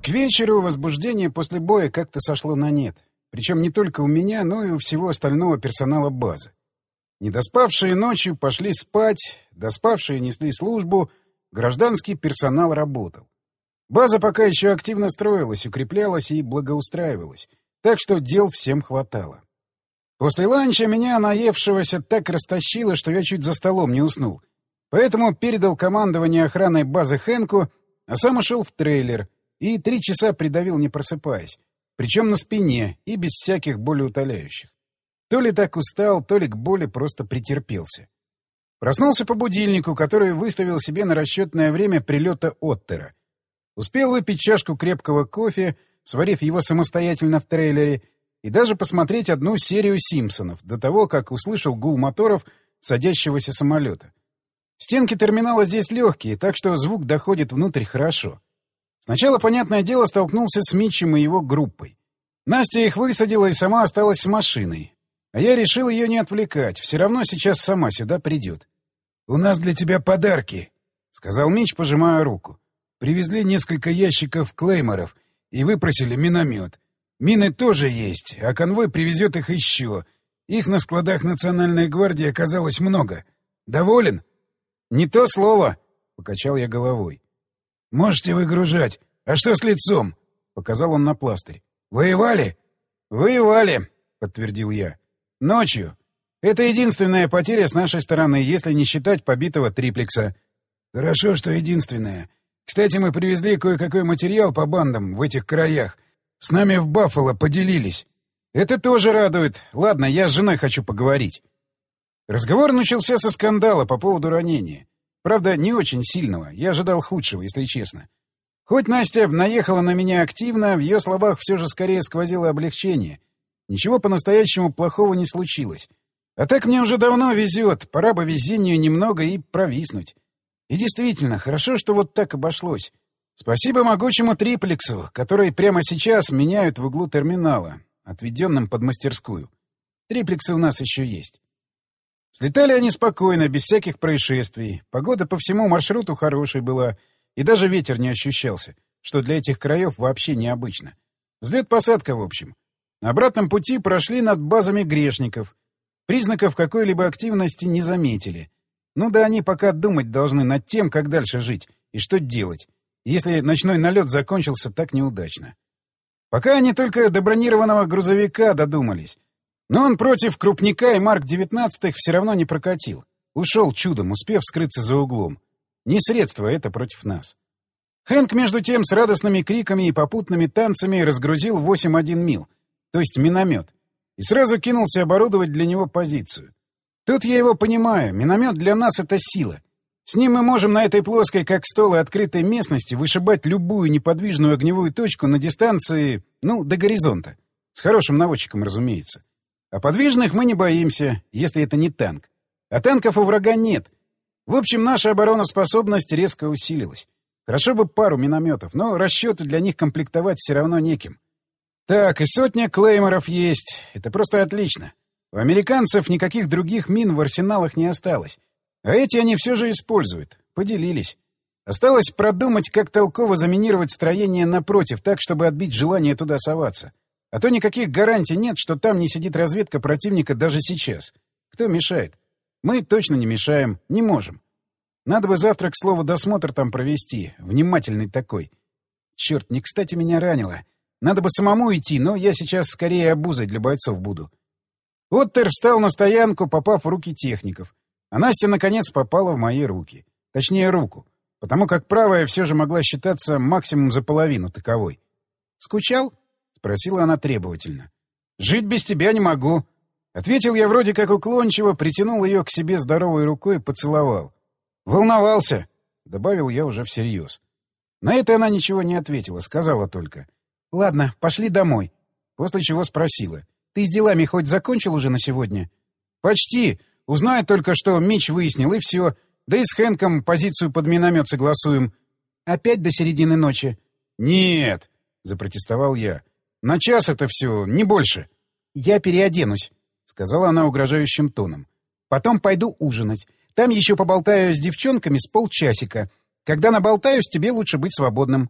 К вечеру возбуждение после боя как-то сошло на нет. Причем не только у меня, но и у всего остального персонала базы. Недоспавшие ночью пошли спать, доспавшие несли службу, гражданский персонал работал. База пока еще активно строилась, укреплялась и благоустраивалась, так что дел всем хватало. После ланча меня, наевшегося, так растащило, что я чуть за столом не уснул. Поэтому передал командование охраной базы Хэнку, а сам ушел в трейлер и 3 часа придавил, не просыпаясь. Причем на спине и без всяких болеутоляющих. То ли так устал, то ли к боли просто претерпелся. Проснулся по будильнику, который выставил себе на расчетное время прилета Оттера. Успел выпить чашку крепкого кофе, сварив его самостоятельно в трейлере, и даже посмотреть одну серию «Симпсонов» до того, как услышал гул моторов садящегося самолета. Стенки терминала здесь легкие, так что звук доходит внутрь хорошо. Сначала, понятное дело, столкнулся с Митчем и его группой. Настя их высадила и сама осталась с машиной. А я решил ее не отвлекать, все равно сейчас сама сюда придет. — У нас для тебя подарки, — сказал Митч, пожимая руку. — Привезли несколько ящиков клейморов и выпросили миномет. Мины тоже есть, а конвой привезет их еще. Их на складах Национальной гвардии оказалось много. Доволен? — Не то слово, — покачал я головой. — Можете выгружать. А что с лицом? — показал он на пластырь. — Воевали? — Воевали, — подтвердил я. — Ночью. Это единственная потеря с нашей стороны, если не считать побитого триплекса. — Хорошо, что единственная. Кстати, мы привезли кое-какой материал по бандам в этих краях. С нами в Баффало поделились. Это тоже радует. Ладно, я с женой хочу поговорить. Разговор начался со скандала по поводу ранения. Правда, не очень сильного. Я ожидал худшего, если честно. Хоть Настя наехала на меня активно, в ее словах все же скорее сквозило облегчение. Ничего по-настоящему плохого не случилось. А так мне уже давно везет. Пора бы везению немного и провиснуть. И действительно, хорошо, что вот так обошлось. Спасибо могучему триплексу, который прямо сейчас меняют в углу терминала, отведенном под мастерскую. Триплексы у нас еще есть. Слетали они спокойно, без всяких происшествий. Погода по всему маршруту хорошей была, и даже ветер не ощущался, что для этих краев вообще необычно. Взлет-посадка, в общем. На обратном пути прошли над базами грешников. Признаков какой-либо активности не заметили. Ну да они пока думать должны над тем, как дальше жить и что делать, если ночной налет закончился так неудачно. Пока они только до бронированного грузовика додумались. Но он против крупника и Марк-19 все равно не прокатил. Ушел чудом, успев скрыться за углом. Не средство это против нас. Хэнк, между тем, с радостными криками и попутными танцами разгрузил 8-1 мил, то есть миномет, и сразу кинулся оборудовать для него позицию. Тут я его понимаю, миномет для нас — это сила. С ним мы можем на этой плоской, как стол и открытой местности, вышибать любую неподвижную огневую точку на дистанции, до горизонта. С хорошим наводчиком, разумеется. А подвижных мы не боимся, если это не танк. А танков у врага нет. В общем, наша обороноспособность резко усилилась. Хорошо бы пару минометов, но расчеты для них комплектовать все равно неким. Так, и 100 клейморов есть. Это просто отлично. У американцев никаких других мин в арсеналах не осталось. А эти они все же используют. Поделились. Осталось продумать, как толково заминировать строение напротив, так, чтобы отбить желание туда соваться. А то никаких гарантий нет, что там не сидит разведка противника даже сейчас. Кто мешает? Мы точно не мешаем, не можем. Надо бы завтра, к слову, досмотр там провести. Внимательный такой. Черт, не кстати меня ранило. Надо бы самому идти, но я сейчас скорее обузой для бойцов буду. Оттер встал на стоянку, попав в руки техников. А Настя, наконец, попала в мои руки. Точнее, руку. Потому как правая все же могла считаться максимум за половину таковой. «Скучал?» — спросила она требовательно. «Жить без тебя не могу». Ответил я вроде как уклончиво, притянул ее к себе здоровой рукой и поцеловал. «Волновался», — добавил я уже всерьез. На это она ничего не ответила, сказала только. «Ладно, пошли домой». После чего спросила. «Ты с делами хоть закончил уже на сегодня?» «Почти. Узнаю только, что Митч выяснил, и все. Да и с Хэнком позицию под миномет согласуем». «Опять до середины ночи?» «Нет», — запротестовал я. «На час это все, не больше». «Я переоденусь», — сказала она угрожающим тоном. «Потом пойду ужинать. Там еще поболтаю с девчонками с полчасика. Когда наболтаюсь, тебе лучше быть свободным».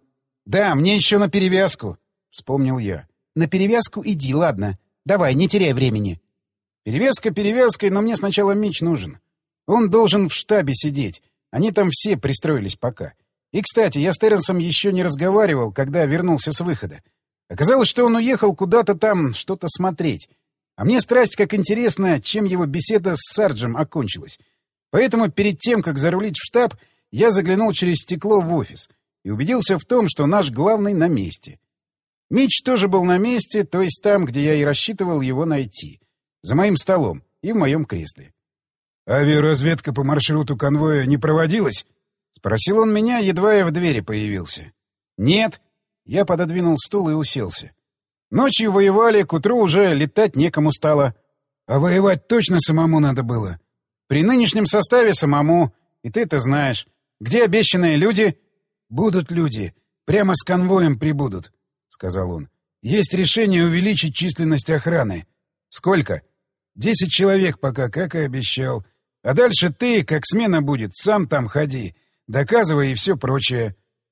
Да, мне еще на перевязку, — вспомнил я. На перевязку иди, ладно. Давай, не теряй времени. Перевязка перевязкой, но мне сначала Мич нужен. Он должен в штабе сидеть. Они там все пристроились пока. И, кстати, я с Терренсом еще не разговаривал, когда вернулся с выхода. Оказалось, что он уехал куда-то там что-то смотреть. А мне страсть как интересно, чем его беседа с Сарджем окончилась. Поэтому перед тем, как зарулить в штаб, я заглянул через стекло в офис и убедился в том, что наш главный на месте. Мич тоже был на месте, то есть там, где я и рассчитывал его найти. За моим столом и в моем кресле. «Авиаразведка по маршруту конвоя не проводилась?» — спросил он меня, едва я в двери появился. «Нет». Я пододвинул стул и уселся. «Ночью воевали, к утру уже летать некому стало». «А воевать точно самому надо было?» «При нынешнем составе самому, и ты это знаешь. Где обещанные люди?» «Будут люди. Прямо с конвоем прибудут», — сказал он. «Есть решение увеличить численность охраны». «Сколько?» 10 человек пока, как и обещал. А дальше ты, как смена будет, сам там ходи. Доказывай и все прочее».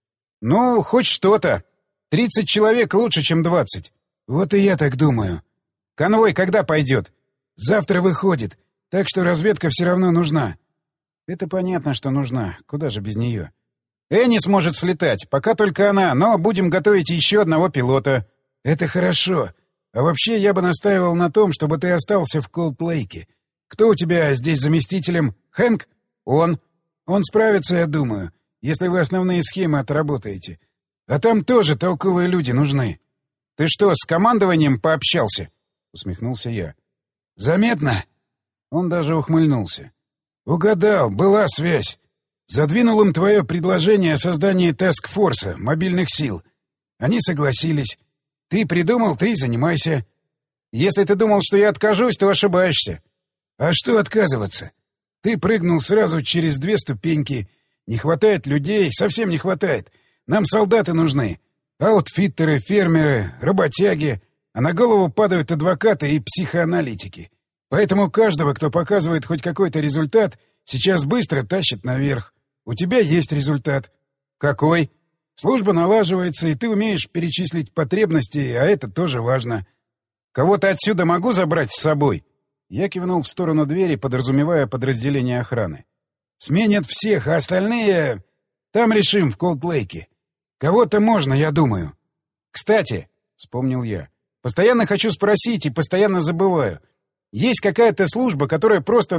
«Ну, хоть что-то. 30 человек лучше, чем 20. «Вот и я так думаю». «Конвой когда пойдет?» «Завтра выходит, так что разведка все равно нужна». «Это понятно, что нужна. Куда же без нее?» «Энни сможет слетать. Пока только она, но будем готовить еще одного пилота». «Это хорошо. А вообще я бы настаивал на том, чтобы ты остался в Колд-Лейке. Кто у тебя здесь заместителем? Хэнк? Он. Он справится, я думаю, если вы основные схемы отработаете. А там тоже толковые люди нужны». «Ты что, с командованием пообщался?» — усмехнулся я. «Заметно?» Он даже ухмыльнулся. «Угадал, была связь. Задвинул им твое предложение о создании таск-форса, мобильных сил. Они согласились. Ты придумал, ты и занимайся». «Если ты думал, что я откажусь, то ошибаешься». «А что отказываться? Ты прыгнул сразу через 2 ступеньки. Не хватает людей, совсем не хватает. Нам солдаты нужны. Аутфиттеры, фермеры, работяги. А на голову падают адвокаты и психоаналитики. Поэтому каждого, кто показывает хоть какой-то результат, сейчас быстро тащит наверх. У тебя есть результат». «Какой?» «Служба налаживается, и ты умеешь перечислить потребности, а это тоже важно». «Кого-то отсюда могу забрать с собой?» Я кивнул в сторону двери, подразумевая подразделение охраны. «Сменят всех, а остальные... Там решим, в Колд-Лейке. Кого-то можно, я думаю». «Кстати», — вспомнил я, — «постоянно хочу спросить и постоянно забываю. Есть какая-то служба, которая просто,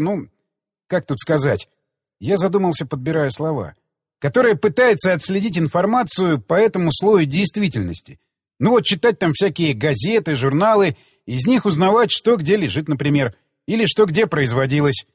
как тут сказать?» Я задумался, подбирая слова. «Которая пытается отследить информацию по этому слою действительности. Читать там всякие газеты, журналы, из них узнавать, что где лежит, например, или что где производилось».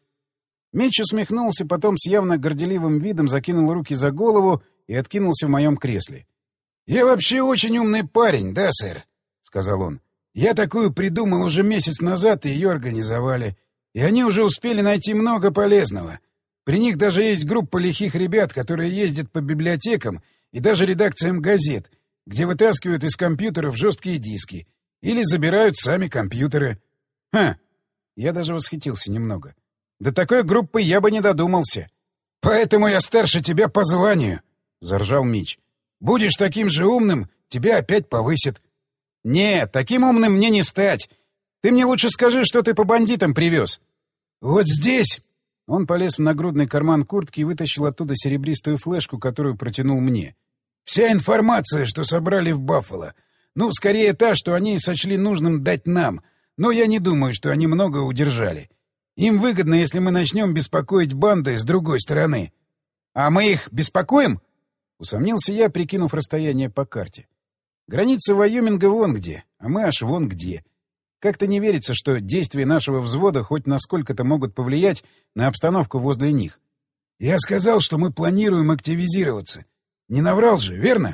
Меч усмехнулся, потом с явно горделивым видом закинул руки за голову и откинулся в моем кресле. «Я вообще очень умный парень, да, сэр?» — сказал он. «Я такую придумал уже месяц назад, и ее организовали. И они уже успели найти много полезного. При них даже есть группа лихих ребят, которые ездят по библиотекам и даже редакциям газет, где вытаскивают из компьютеров жесткие диски или забирают сами компьютеры». «Ха!» Я даже восхитился немного. «До такой группы я бы не додумался». «Поэтому я старше тебя по званию», — заржал Мич. «Будешь таким же умным, тебя опять повысят». «Нет, таким умным мне не стать. Ты мне лучше скажи, что ты по бандитам привез». «Вот здесь...» Он полез в нагрудный карман куртки и вытащил оттуда серебристую флешку, которую протянул мне. «Вся информация, что собрали в Баффало. Скорее та, что они сочли нужным дать нам. Но я не думаю, что они много удержали. Им выгодно, если мы начнем беспокоить банды с другой стороны». «А мы их беспокоим?» — усомнился я, прикинув расстояние по карте. «Граница Вайоминга вон где, а мы аж вон где. Как-то не верится, что действия нашего взвода хоть насколько-то могут повлиять на обстановку возле них». «Я сказал, что мы планируем активизироваться. Не наврал же, верно?»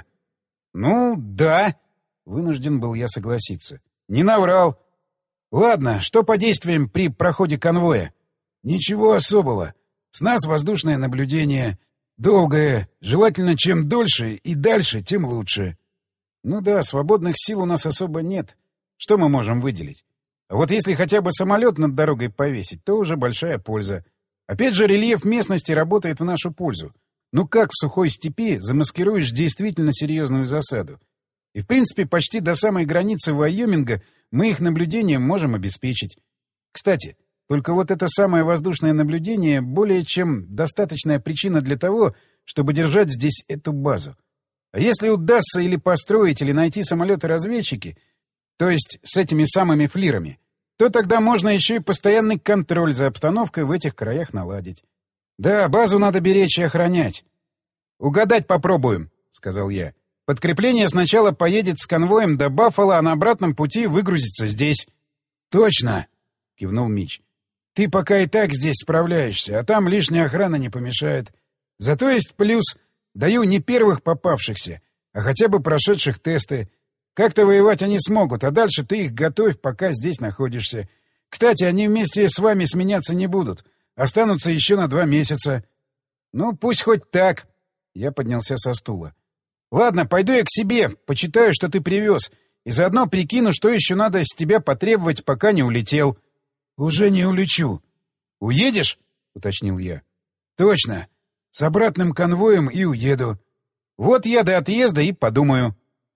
«Да», — вынужден был я согласиться. «Не наврал. Ладно, что по действиям при проходе конвоя?» «Ничего особого. С нас воздушное наблюдение. Долгое. Желательно, чем дольше и дальше, тем лучше». «Ну да, свободных сил у нас особо нет. Что мы можем выделить? А вот если хотя бы самолет над дорогой повесить, то уже большая польза. Опять же, рельеф местности работает в нашу пользу. Ну как в сухой степи замаскируешь действительно серьезную засаду? И, в принципе, почти до самой границы Вайоминга мы их наблюдением можем обеспечить. Кстати, только вот это самое воздушное наблюдение более чем достаточная причина для того, чтобы держать здесь эту базу. А если удастся или построить, или найти самолеты-разведчики, то есть с этими самыми флирами, то тогда можно еще и постоянный контроль за обстановкой в этих краях наладить. Да, базу надо беречь и охранять. «Угадать попробуем», — сказал я. «Подкрепление сначала поедет с конвоем до Баффало, а на обратном пути выгрузится здесь». «Точно», — кивнул Мич. «Ты пока и так здесь справляешься, а там лишняя охрана не помешает. Зато есть плюс. Даю не первых попавшихся, а хотя бы прошедших тесты. Как-то воевать они смогут, а дальше ты их готовь, пока здесь находишься. Кстати, они вместе с вами сменяться не будут. Останутся еще на 2 месяца». «Ну, пусть хоть так». Я поднялся со стула. «Ладно, пойду я к себе, почитаю, что ты привез, и заодно прикину, что еще надо с тебя потребовать, пока не улетел». «Уже не улечу». «Уедешь?» — уточнил я. «Точно. С обратным конвоем и уеду. Вот я до отъезда и подумаю».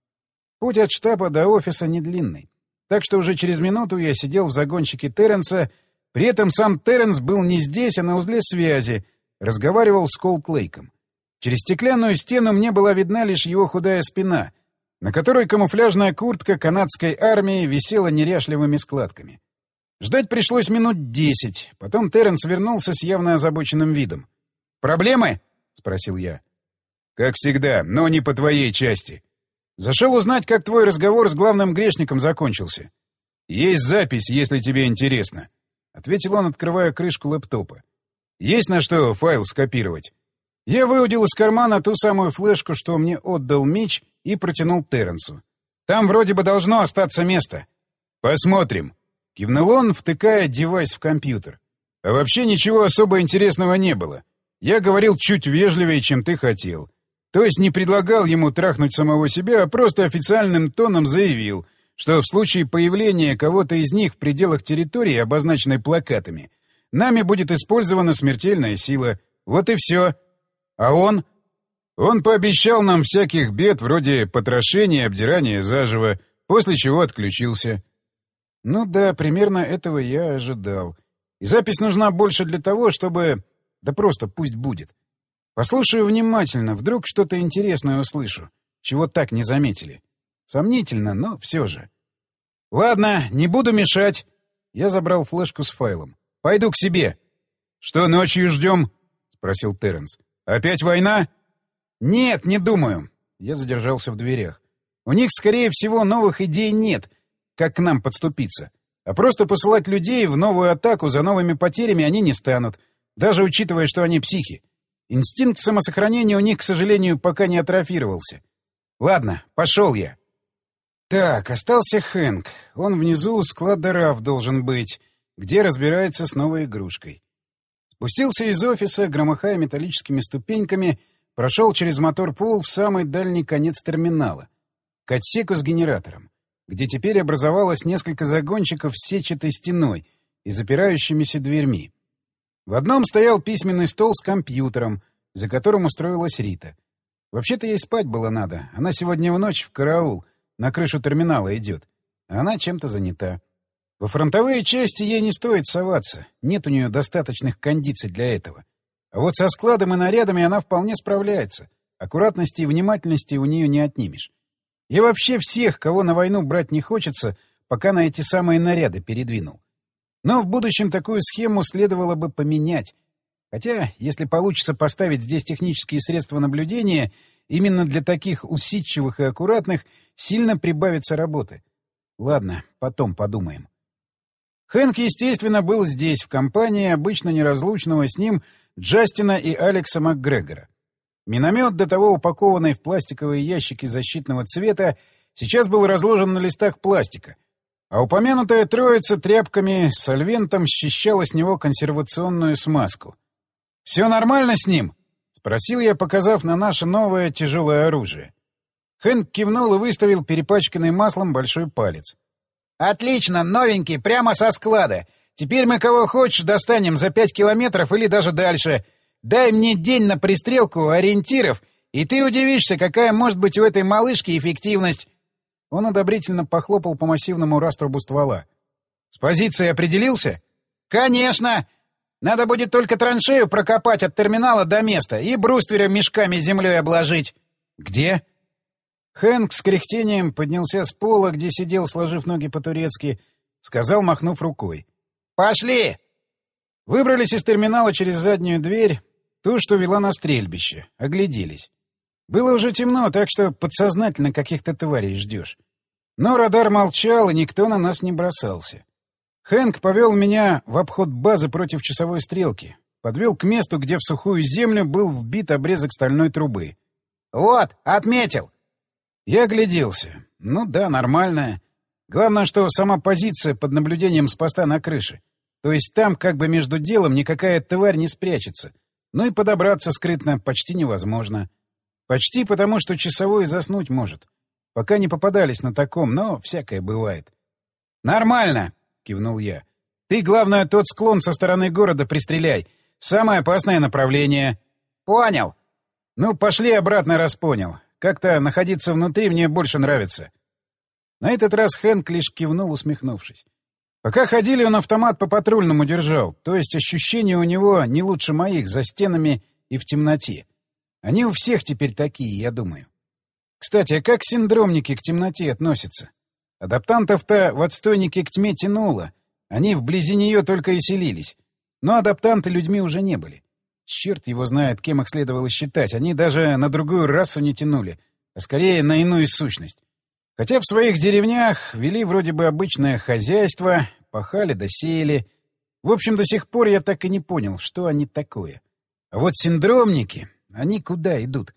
Путь от штаба до офиса не длинный, так что уже через минуту я сидел в загончике Терренса, при этом сам Терренс был не здесь, а на узле связи, разговаривал с Колклейком. Через стеклянную стену мне была видна лишь его худая спина, на которой камуфляжная куртка канадской армии висела неряшливыми складками. Ждать пришлось минут 10, потом Терренс вернулся с явно озабоченным видом. «Проблемы?» — спросил я. «Как всегда, но не по твоей части. Зашел узнать, как твой разговор с главным грешником закончился. Есть запись, если тебе интересно», — ответил он, открывая крышку лэптопа. «Есть на что файл скопировать?» Я выудил из кармана ту самую флешку, что мне отдал Мич, и протянул Терренсу. «Там вроде бы должно остаться место». «Посмотрим», — кивнул он, втыкая девайс в компьютер. «А вообще ничего особо интересного не было. Я говорил чуть вежливее, чем ты хотел. То есть не предлагал ему трахнуть самого себя, а просто официальным тоном заявил, что в случае появления кого-то из них в пределах территории, обозначенной плакатами, нами будет использована смертельная сила. Вот и все. А он? Он пообещал нам всяких бед вроде потрошения и обдирания заживо, после чего отключился». Ну да, примерно этого я ожидал. И запись нужна больше для того, чтобы... Да просто пусть будет. Послушаю внимательно, вдруг что-то интересное услышу, чего так не заметили. Сомнительно, но все же. «Ладно, не буду мешать». Я забрал флешку с файлом. «Пойду к себе». «Что, ночью ждем?» — спросил Терренс. «Опять война?» «Нет, не думаю». Я задержался в дверях. «У них, скорее всего, новых идей нет, как к нам подступиться. А просто посылать людей в новую атаку за новыми потерями они не станут, даже учитывая, что они психи. Инстинкт самосохранения у них, к сожалению, пока не атрофировался. Ладно, пошел я». Так, остался Хэнк. Он внизу у склада РАФ должен быть, где разбирается с новой игрушкой. Спустился из офиса, громыхая металлическими ступеньками, прошел через мотор-пул в самый дальний конец терминала, к отсеку с генератором, где теперь образовалось несколько загончиков с сетчатой стеной и запирающимися дверьми. В одном стоял письменный стол с компьютером, за которым устроилась Рита. Вообще-то ей спать было надо. Она сегодня в ночь в караул на крышу терминала идет, а она чем-то занята. Во фронтовые части ей не стоит соваться, нет у нее достаточных кондиций для этого. А вот со складом и нарядами она вполне справляется. Аккуратности и внимательности у нее не отнимешь. И вообще всех, кого на войну брать не хочется, пока на эти самые наряды передвинул. Но в будущем такую схему следовало бы поменять. Хотя, если получится поставить здесь технические средства наблюдения, именно для таких усидчивых и аккуратных сильно прибавится работы. Ладно, потом подумаем. Хэнк, естественно, был здесь, в компании обычно неразлучного с ним Джастина и Алекса МакГрегора. Миномет, до того упакованный в пластиковые ящики защитного цвета, сейчас был разложен на листах пластика, а упомянутая троица тряпками с сольвентом счищала с него консервационную смазку. «Все нормально с ним?» — спросил я, показав на наше новое тяжелое оружие. Хэнк кивнул и выставил перепачканный маслом большой палец. «Отлично, новенький, прямо со склада. Теперь мы кого хочешь достанем за 5 километров или даже дальше. Дай мне день на пристрелку ориентиров, и ты удивишься, какая может быть у этой малышки эффективность. Он одобрительно похлопал по массивному раструбу ствола. — С позицией определился? — Конечно! Надо будет только траншею прокопать от терминала до места и бруствера мешками с землей обложить. — Где? Хэнк с кряхтением поднялся с пола, где сидел, сложив ноги по-турецки, сказал, махнув рукой. — Пошли! Выбрались из терминала через заднюю дверь, ту, что вела на стрельбище, огляделись. Было уже темно, так что подсознательно каких-то тварей ждешь. Но радар молчал, и никто на нас не бросался. Хэнк повел меня в обход базы против часовой стрелки. Подвел к месту, где в сухую землю был вбит обрезок стальной трубы. «Вот, отметил!» Я огляделся. Ну да, нормальная. Главное, что сама позиция под наблюдением с поста на крыше. То есть там как бы между делом никакая тварь не спрячется. Ну и подобраться скрытно почти невозможно. Почти потому, что часовой заснуть может. Пока не попадались на таком, но всякое бывает. «Нормально!» — кивнул я. «Ты, главное, тот склон со стороны города пристреляй. Самое опасное направление». «Понял». «Ну, пошли обратно, раз понял. Как-то находиться внутри мне больше нравится». На этот раз Хэнк лишь кивнул, усмехнувшись. Пока ходили, он автомат по патрульному держал, то есть ощущения у него не лучше моих за стенами и в темноте. Они у всех теперь такие, я думаю. Кстати, а как синдромники к темноте относятся? Адаптантов-то в отстойнике к тьме тянуло. Они вблизи нее только и селились. Но адаптанты людьми уже не были. Черт его знает, кем их следовало считать. Они даже на другую расу не тянули, а скорее на иную сущность. Хотя в своих деревнях вели вроде бы обычное хозяйство, пахали да сеяли. В общем, до сих пор я так и не понял, что они такое. А вот синдромники, они куда идут?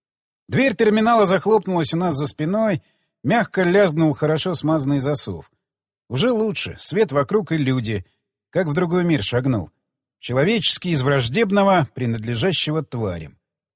Дверь терминала захлопнулась у нас за спиной, мягко лязгнул хорошо смазанный засов. Уже лучше, свет вокруг и люди. Как в другой мир шагнул. Человеческий из враждебного, принадлежащего тварям.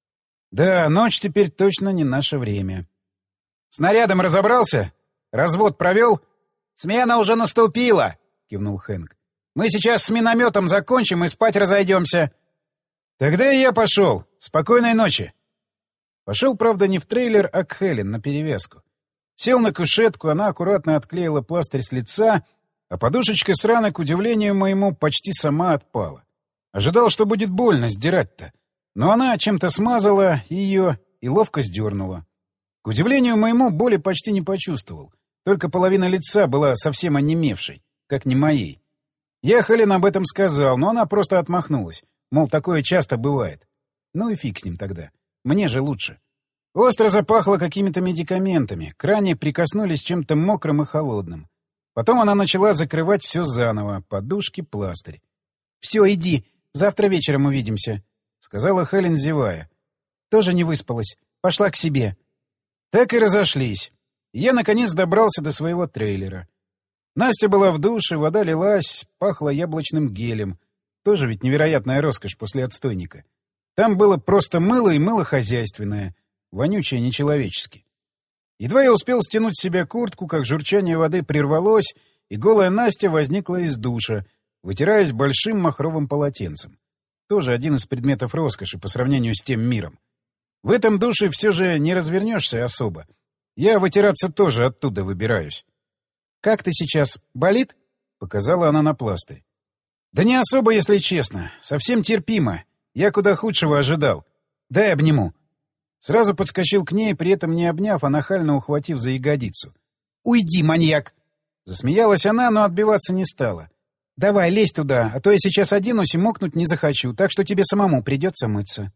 Да, ночь теперь точно не наше время. «Снарядом разобрался? Развод провел?» «Смена уже наступила!» — кивнул Хэнк. «Мы сейчас с минометом закончим и спать разойдемся». «Тогда и я пошел. Спокойной ночи». Пошел, правда, не в трейлер, а к Хелен на перевязку. Сел на кушетку, она аккуратно отклеила пластырь с лица, а подушечка с раны, к удивлению моему, почти сама отпала. Ожидал, что будет больно сдирать-то. Но она чем-то смазала ее и ловко сдернула. К удивлению моему, боли почти не почувствовал. Только половина лица была совсем онемевшей, как не моей. Я Хелен об этом сказал, но она просто отмахнулась. Мол, такое часто бывает. Ну и фиг с ним тогда. Мне же лучше. Остро запахло какими-то медикаментами. К ране прикоснулись чем-то мокрым и холодным. Потом она начала закрывать все заново. Подушки, пластырь. — Все, иди. Завтра вечером увидимся, — сказала Хелен, зевая. — Тоже не выспалась. Пошла к себе. Так и разошлись. Я, наконец, добрался до своего трейлера. Настя была в душе, вода лилась, пахло яблочным гелем. Тоже ведь невероятная роскошь после отстойника. Там было просто мыло и мыло хозяйственное. Вонючее нечеловечески. Едва я успел стянуть с себя куртку, как журчание воды прервалось, и голая Настя возникла из душа, вытираясь большим махровым полотенцем. Тоже один из предметов роскоши по сравнению с тем миром. В этом душе все же не развернешься особо. Я вытираться тоже оттуда выбираюсь. — Как ты сейчас? Болит? — показала она на пластырь. — Да не особо, если честно. Совсем терпимо. Я куда худшего ожидал. Дай обниму. Сразу подскочил к ней, при этом не обняв, а нахально ухватив за ягодицу. «Уйди, маньяк!» Засмеялась она, но отбиваться не стала. «Давай, лезь туда, а то я сейчас оденусь и мокнуть не захочу, так что тебе самому придется мыться».